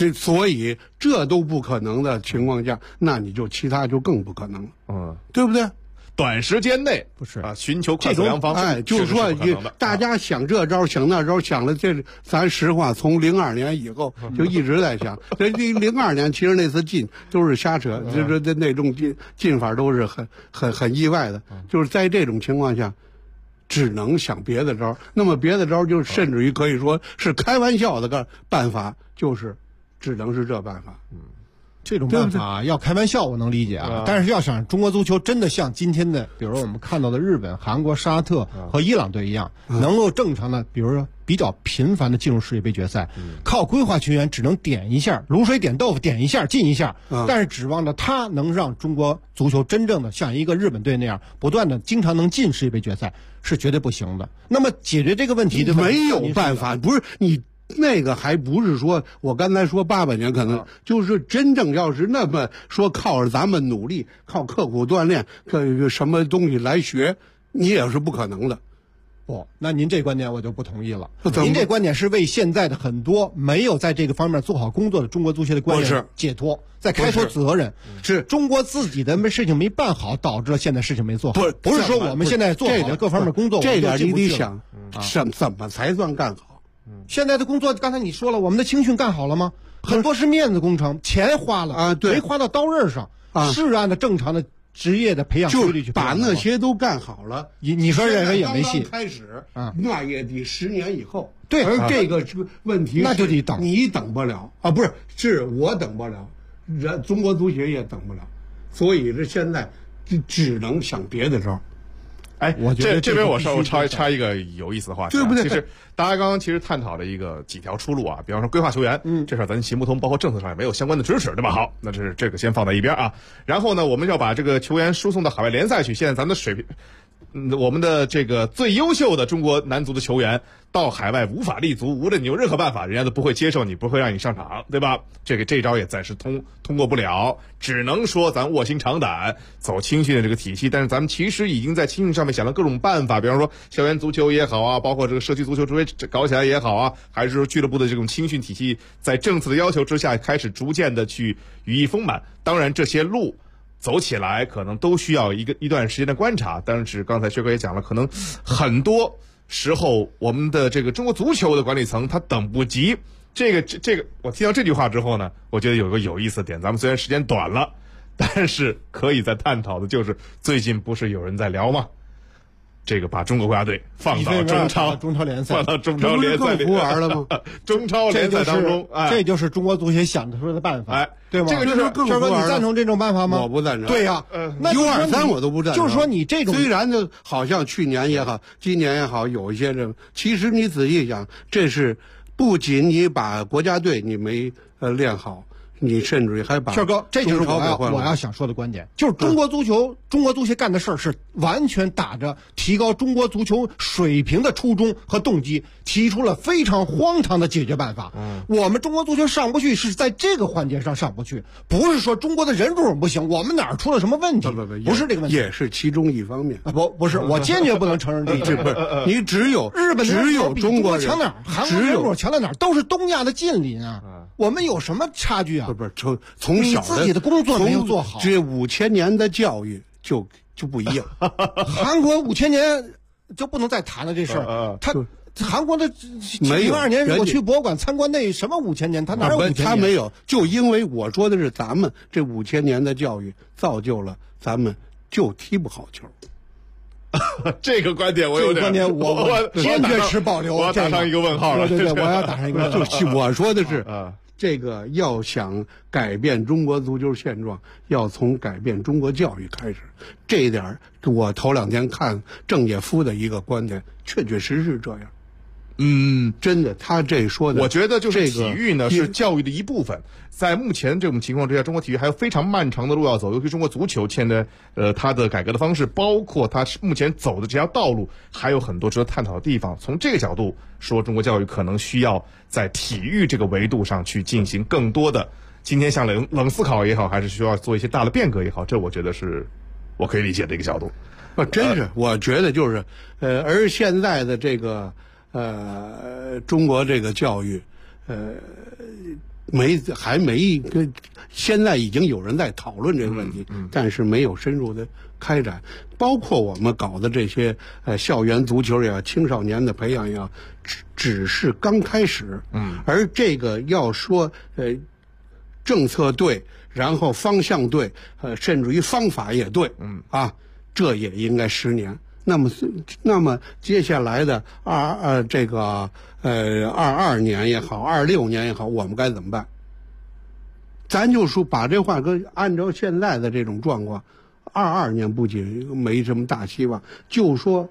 所以这都不可能的情况下，那你就其他就更不可能了，对不对？ 短时间内不是啊，寻求快速良方， 就是说大家想这招想那招，想了咱实话，从02年以后就一直在想。这02年其实那次进都是瞎扯，这那种进法都是很意外的。就是在这种情况下，只能想别的招。那么别的招就甚至于可以说是开玩笑的个办法，就是只能是这办法。 这种办法要开玩笑我能理解啊，但是要想中国足球真的像今天的，比如说我们看到的日本、韩国、沙特和伊朗队一样，能够正常的，比如说比较频繁的进入世界杯决赛，靠规划球员只能点一下，卤水点豆腐点一下进一下，但是指望着他能让中国足球真正的像一个日本队那样不断的经常能进世界杯决赛是绝对不行的。那么解决这个问题的没有办法，不是你。那个还不是说我刚才说800年可能就是真正要是那么说靠着咱们努力靠刻苦锻炼什么东西来学，你也是不可能的。 不，那您这观点我就不同意了。您这观点是为现在的很多没有在这个方面做好工作的中国足协的官员解脱，在开脱责任。 是中国自己的事情没办好，导致了现在事情没做好。不是说我们现在做好了各方面工作， 这点你得想，怎么才算干好？ 现在的工作，刚才你说了，我们的青训干好了吗？很多是面子工程，钱花了啊，对，没花到刀刃上，是按照正常的职业的培养规律去把那些都干好了。 你说认为也没戏？ 刚开始那也得10年以后。 对， 而这个问题那就得等， 你等不了啊，不是我等不了，中国足协也等不了，所以这现在只能想别的招。 哎， 我觉得这边我稍微插一个有意思的话题， 对不对？ 其实大家刚刚其实探讨了几条出路啊，比方说规划球员，这事儿咱行不通，包括政策上也没有相关的支持，对吧？好，那这个先放在一边啊。然后呢，我们要把这个球员输送到海外联赛去。现在咱们的水平，我们的这个最优秀的中国男足的球员到海外无法立足，无论你有任何办法，人家都不会接受你，不会让你上场，对吧？这招也暂时通过不了，只能说咱卧薪尝胆走青训的这个体系。但是咱们其实已经在青训上面想了各种办法，比方说校园足球也好啊，包括这个社区足球逐渐搞起来也好啊，还是说俱乐部的这种青训体系在政策的要求之下开始逐渐的去羽翼丰满。当然这些路走起来可能都需要一段时间的观察，但是刚才薛哥也讲了，可能很多时候我们的这个中国足球的管理层他等不及。这个我听到这句话之后呢，我觉得有个有意思的点，咱们虽然时间短了，但是可以再探讨的就是最近不是有人在聊吗？这个把中国国家队放到中超联赛， 放到中超联赛里不玩了吗？ 中超联赛当中， 这就是中国足协想出来的办法，对吗？ 这个就是更不玩了。 你赞同这种办法吗？ 我不赞成。 对呀 ，123我都不赞成。 就是说你这种， 虽然就好像去年也好，今年也好，有一些这，其实你仔细想，这是不仅你把国家队你没练好。你甚至于还把圈哥，这就是我要想说的观点，就是中国足协干的事儿是完全打着提高中国足球水平的初衷和动机，提出了非常荒唐的解决办法。我们中国足球上不去是在这个环节上上不去，不是说中国的人种不行，我们哪儿出了什么问题？不是这个问题， 也是其中一方面。 不是，我坚决不能承认这个。 不是，你只有日本只有中国强哪儿，韩国人种强在哪儿，都是东亚的近邻啊。我们有什么差距啊？ 不是，从小自己的工作没有做好， 这5000年的教育就不一样。 韩国5000年就不能再谈了这事儿。韩国的02年我去博物馆参观，那什么5000年，他哪有5000年？ 他没有，就因为我说的是咱们这5000年的教育造就了咱们就踢不好球。 这个观点我有点， 我坚决持保留。 我要打上一个问号了。 对，我要打上一个问号。 就我说的是这个要想改变中国足球现状，要从改变中国教育开始。这一点我头2天看郑也夫的一个观点，确确实实这样。真的，他这说的， 我觉得就是体育呢是教育的一部分。在目前这种情况之下，中国体育还有非常漫长的路要走，尤其中国足球现在它的改革的方式，包括它目前走的这条道路，还有很多值得探讨的地方。从这个角度说，中国教育可能需要在体育这个维度上去进行更多的今天像冷思考也好，还是需要做一些大的变革也好，这我觉得是我可以理解的一个角度。 真是，我觉得就是而现在的这个中国这个教育还没一个，现在已经有人在讨论这个问题，但是没有深入的开展。包括我们搞的这些校园足球也好，青少年的培养也好，只是刚开始。而这个要说政策对，然后方向对，甚至于方法也对，这也应该10年。那么接下来的22年也好，26年也好，我们该怎么办？咱就说把这话按照现在的这种状况，22年不仅没什么大希望，就说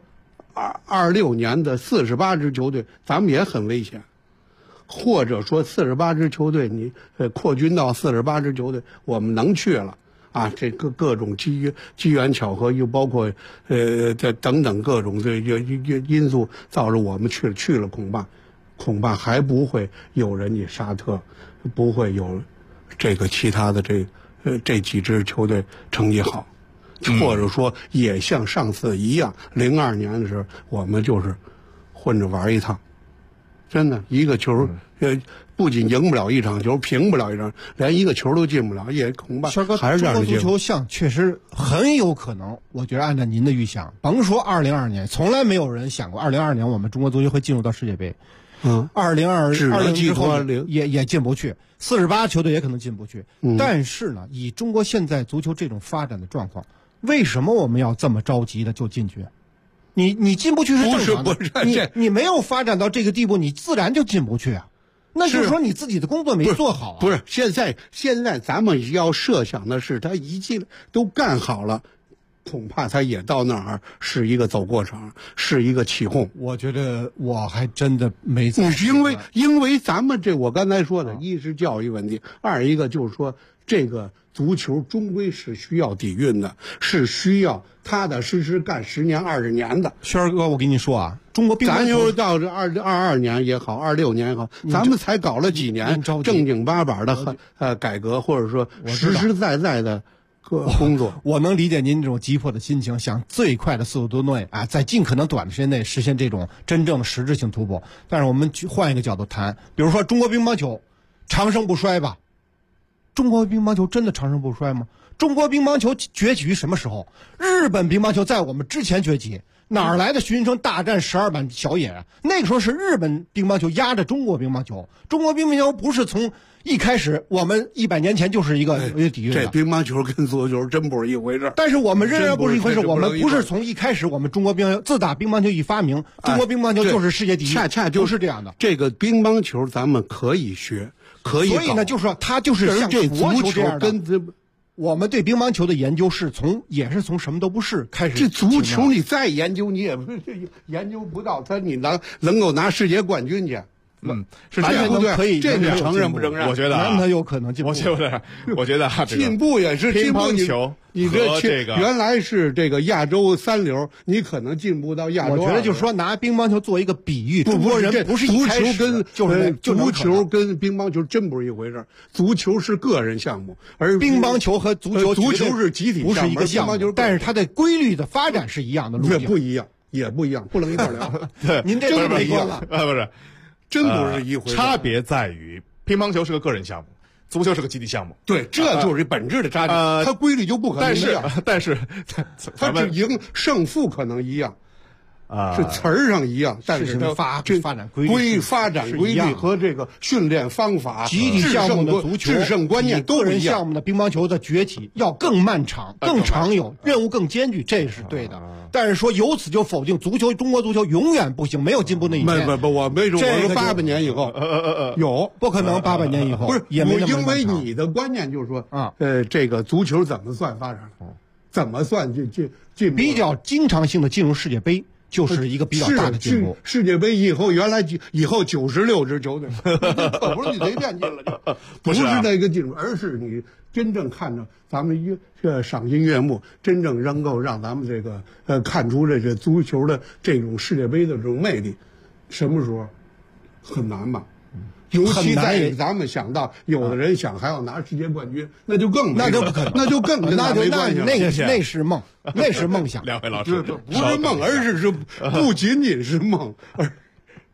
26年的48支球队，咱们也很危险。或者说48支球队，你扩军到48支球队，我们能去了。这各种机缘巧合，又包括这等等各种这因素，造成我们去了，恐怕还不会有人家沙特，不会有这个其他的这几支球队成绩好，或者说也像上次一样，02年的时候我们就是混着玩一趟，真的一个球不仅赢不了一场球，平不了一场，连一个球都进不了，也恐怕还是这样的。 中国足球项确实很有可能，我觉得按照您的预想，甭说2022年，从来没有人想过2022年我们中国足球会进入到世界杯。2020之后也进不去，48球队也可能进不去。但是呢，以中国现在足球这种发展的状况，为什么我们要这么着急的就进去？你进不去是正常的， 不是你没有发展到这个地步，你自然就进不去啊。那就是说你自己的工作没做好不是现在咱们要设想的是，他一进来都干好了，恐怕他也到那儿是一个走过场，是一个起哄。 我觉得我还真的没因为咱们我刚才说的，一是教育问题，二一个就是说这个足球终归是需要底蕴的，是需要踏踏实实干10年20年的。 轩儿哥，我跟你说啊，中国乒乓球咱就到这22年也好，26年也好，咱们才搞了几年正经八百的改革，或者说实实在在的工作。 我能理解您这种急迫的心情，想最快的速度内在尽可能短的时间内实现这种真正的实质性突破。但是我们换一个角度谈，比如说中国乒乓球长盛不衰吧。中国乒乓球真的长盛不衰吗？中国乒乓球崛起于什么时候？日本乒乓球在我们之前崛起，哪来的徐云生大战12板小野啊？那个时候是日本乒乓球压着中国乒乓球，中国乒乓球不是从一开始，我们100年前就是一个底蕴的。 这乒乓球跟足球真不是一回事。 但是我们仍然不是一回事，我们不是从一开始，我们中国乒乓球自打乒乓球一发明，中国乒乓球就是世界第一， 恰恰就是这样的。 这个乒乓球咱们可以学。可以， 所以呢，就是说，它就是像这国球这样的。 跟我们对乒乓球的研究也是从什么都不是开始。 这足球你再研究，你也研究不到它，你能够拿世界冠军去。 是这样， 对， 可以这你承认不承认？ 我觉得他有可能进步。 我觉得进步也是乒乓球。 你这个原来是这个亚洲3流，你可能进步到亚洲。 我觉得就是说拿乒乓球做一个比喻，中国人不是足球跟足球跟乒乓球真不是一回事。足球是个人项目，而乒乓球和足球是集体项目， 不是一个项目。但是它的规律的发展是一样的路径， 不一样，也不一样，不能一块聊。 对， 您这不一样了，不是。 真不是一回事， 差别在于乒乓球是个个人项目，足球是个集体项目。 对，这就是本质的差别。它规律就不可能一样， 但是它只赢胜负可能一样，是词儿上一样，但是它发展规律和这个训练方法、 集体项目的足球制胜观念都个人项目的乒乓球的崛起要更漫长、更长有，任务更艰巨，这是对的。但是说由此就否定中国足球永远不行，没有进步那一天。 不，我没说，我说800年以后有， 不可能800年以后不是也没那么因为你的观念就是说这个足球怎么算发展？怎么算进比较经常性的进入世界杯？就是一个比较大的进步。 世界杯以后96支球队，可不是你随便进了就，不是那个进入，而是你真正看着咱们赏心悦目，真正能够让咱们这个看出这个足球的这种世界杯的这种魅力，什么时候很难吧？尤其在咱们想到有的人想还要拿世界冠军，那就更那就不可能， 那就更那那是梦，那是梦想。 两位老师不是梦，而是不仅仅是梦，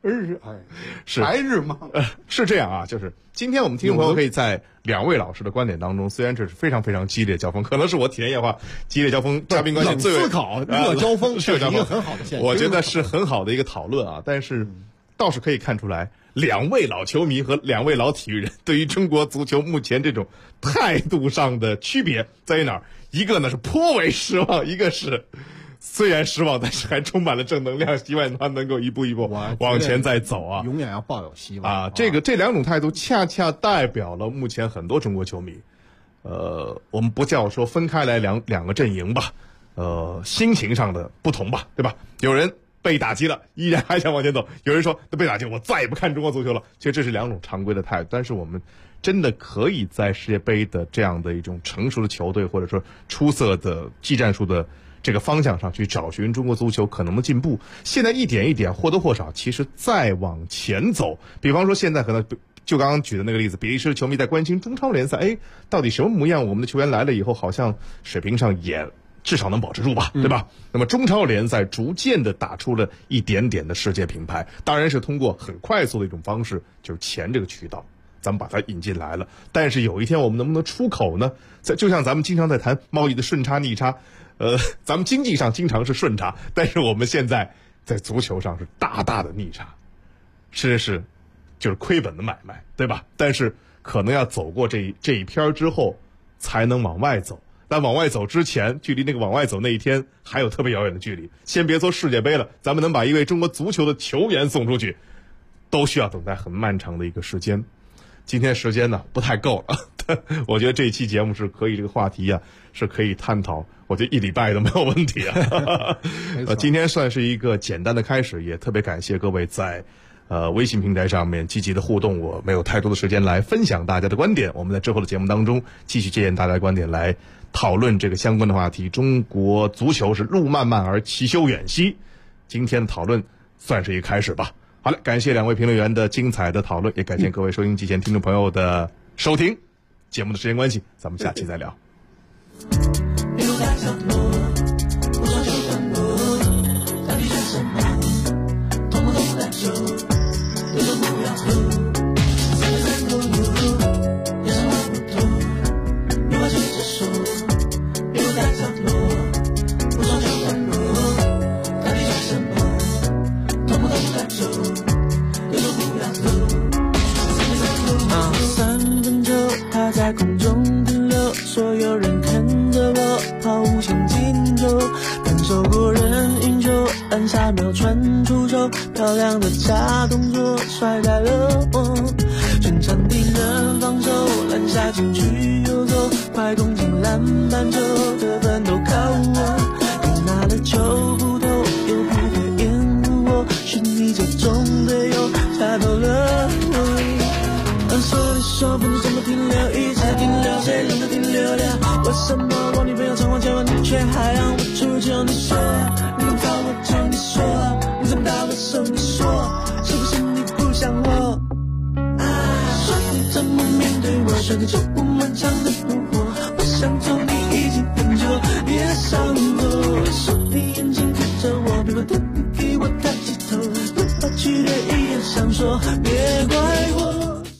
是白日梦。 是这样啊，就是今天我们听众朋友可以在两位老师的观点当中，虽然这是非常非常激烈交锋，可能是我体验夜话激烈交锋嘉宾关系最思考热交锋是一个很好的现象， 我觉得是很好的一个讨论啊。但是倒是可以看出来，两位老球迷和两位老体育人对于中国足球目前这种态度上的区别在于哪儿？一个呢是颇为失望，一个是虽然失望，但是还充满了正能量，希望他能够一步一步往前再走啊！ 永远要抱有希望啊！这两种态度恰恰代表了目前很多中国球迷，我们不叫说分开来两个阵营吧，心情上的不同吧，对吧？有人被打击了，依然还想往前走；有人说被打击，我再也不看中国足球了。其实这是两种常规的态度，但是我们真的可以在世界杯的这样的一种成熟的球队，或者说出色的技战术的这个方向上去找寻中国足球可能的进步。现在一点一点或多或少，其实再往前走。比方说现在可能就刚刚举的那个例子，比利时的球迷在关心中超联赛，到底什么模样？我们的球员来了以后，好像水平上也至少能保持住吧，对吧？那么中超联赛逐渐的打出了一点点的世界品牌，当然是通过很快速的一种方式，就是钱这个渠道，咱们把它引进来了。但是有一天我们能不能出口呢？就像咱们经常在谈贸易的顺差逆差，咱们经济上经常是顺差，但是我们现在在足球上是大大的逆差，甚至是就是亏本的买卖，对吧？但是可能要走过这一篇之后，才能往外走。但往外走之前，距离那个往外走那一天还有特别遥远的距离。先别说世界杯了，咱们能把一位中国足球的球员送出去，都需要等待很漫长的一个时间。今天时间呢不太够了，我觉得这一期节目是可以，这个话题啊是可以探讨，我觉得1礼拜都没有问题啊。今天算是一个简单的开始，也特别感谢各位在微信平台上面积极的互动。我没有太多的时间来分享大家的观点，我们在之后的节目当中继续借鉴大家的观点来讨论这个相关的话题。中国足球是路漫漫而其修远兮，今天的讨论算是一个开始吧。好了，感谢两位评论员的精彩的讨论，也感谢各位收音机前听众朋友的收听。节目的时间关系，咱们下期再聊。 在空中停留，所有人看着我抛无限进球，单手过人运球，按下秒传出手，漂亮的假动作甩开了我，全场敌人防守，篮下禁区游走，快攻进篮板球，得分都靠我，你拿了球不投，又不会掩护我，是你这种队友才跑了我。说你说不能这么停留，一直停留，谁让它停留了？为什么我女朋友常往前往，你却还让我出球？你说你怎么找我就你说，你怎么打我手你说，是不是你不想我？说你怎么面对我，说你这不漫长的复活，我想走你已经很久，别伤我。说你眼睛看着我，别问你给我抬起头，不把剧烈一样想说，别怪我。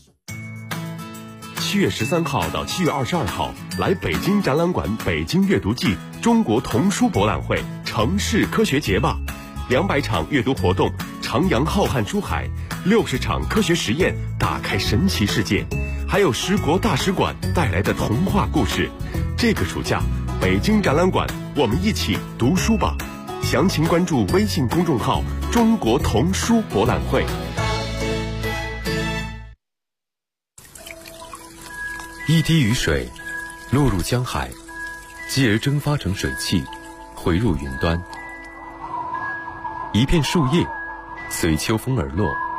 7月13号到7月22号，来北京展览馆北京阅读季中国童书博览会城市科学节吧，200场阅读活动，徜徉浩瀚书海，60场科学实验，打开神奇世界，还有10国大使馆带来的童话故事。这个暑假，北京展览馆，我们一起读书吧。详情关注微信公众号“中国童书博览会”。 一滴雨水落入江海，继而蒸发成水汽，回入云端。一片树叶随秋风而落，